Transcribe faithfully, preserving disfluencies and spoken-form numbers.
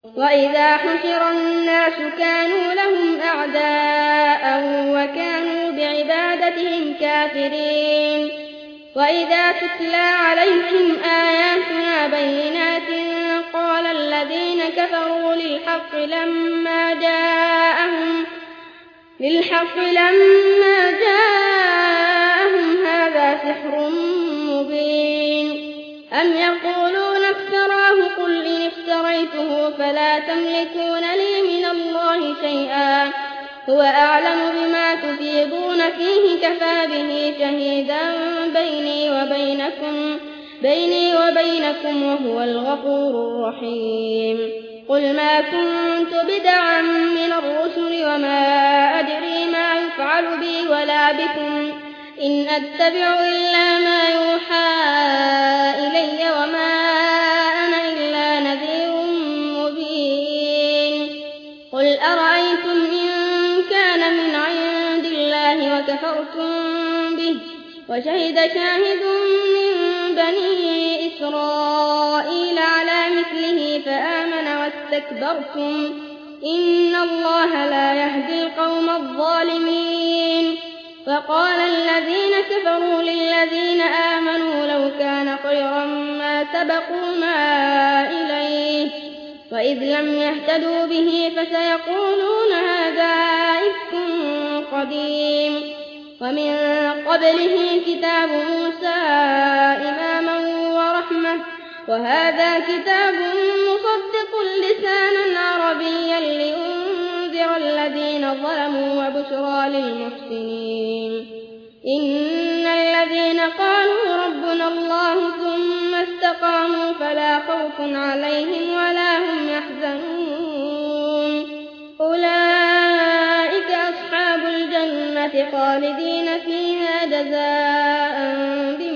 وإذا حشر الناس كانوا لهم أعداء وكانوا بعبادتهم كافرين وإذا تتلى عليهم آياتنا بينات قال الذين كفروا للحق لما جاءهم للحق لما جاءهم هذا سحر مبين أم يقولون افتراه قل إن افتريته فلا تملكون لي من الله شيئا هو أعلم بما تفيضون فيه كفى به شهيدا بيني وبينكم بيني وبينكم وهو الغفور الرحيم قل ما كنت بدعا من الرسل وما أدري ما يفعل بي ولا بكم إن أتبع إلا ما يوحى إلي وما أنا إلا نذير مبين قل أرأيتم إن كان من عند الله وكفرتم به وشهد شاهد من بني إسرائيل على مثله فآمن واستكبرتم إن الله لا يهدي القوم الظالمين فقال الذين كفروا للذين آمنوا لو كان خيرا ما سبقونا إليه وإذ لم يهتدوا به فسيقولون هذا إفك قديم ومن قبله كتاب موسى إماما ورحمة وهذا كتاب مصدق لسانا عربيا لينذر الذين ظلموا وبشرى للمحسنين إن الذين قالوا ربنا الله ثم استقاموا فلا خوف عليهم ولا هم يحزنون أولئك أصحاب الجنة خالدين فيها جزاء بما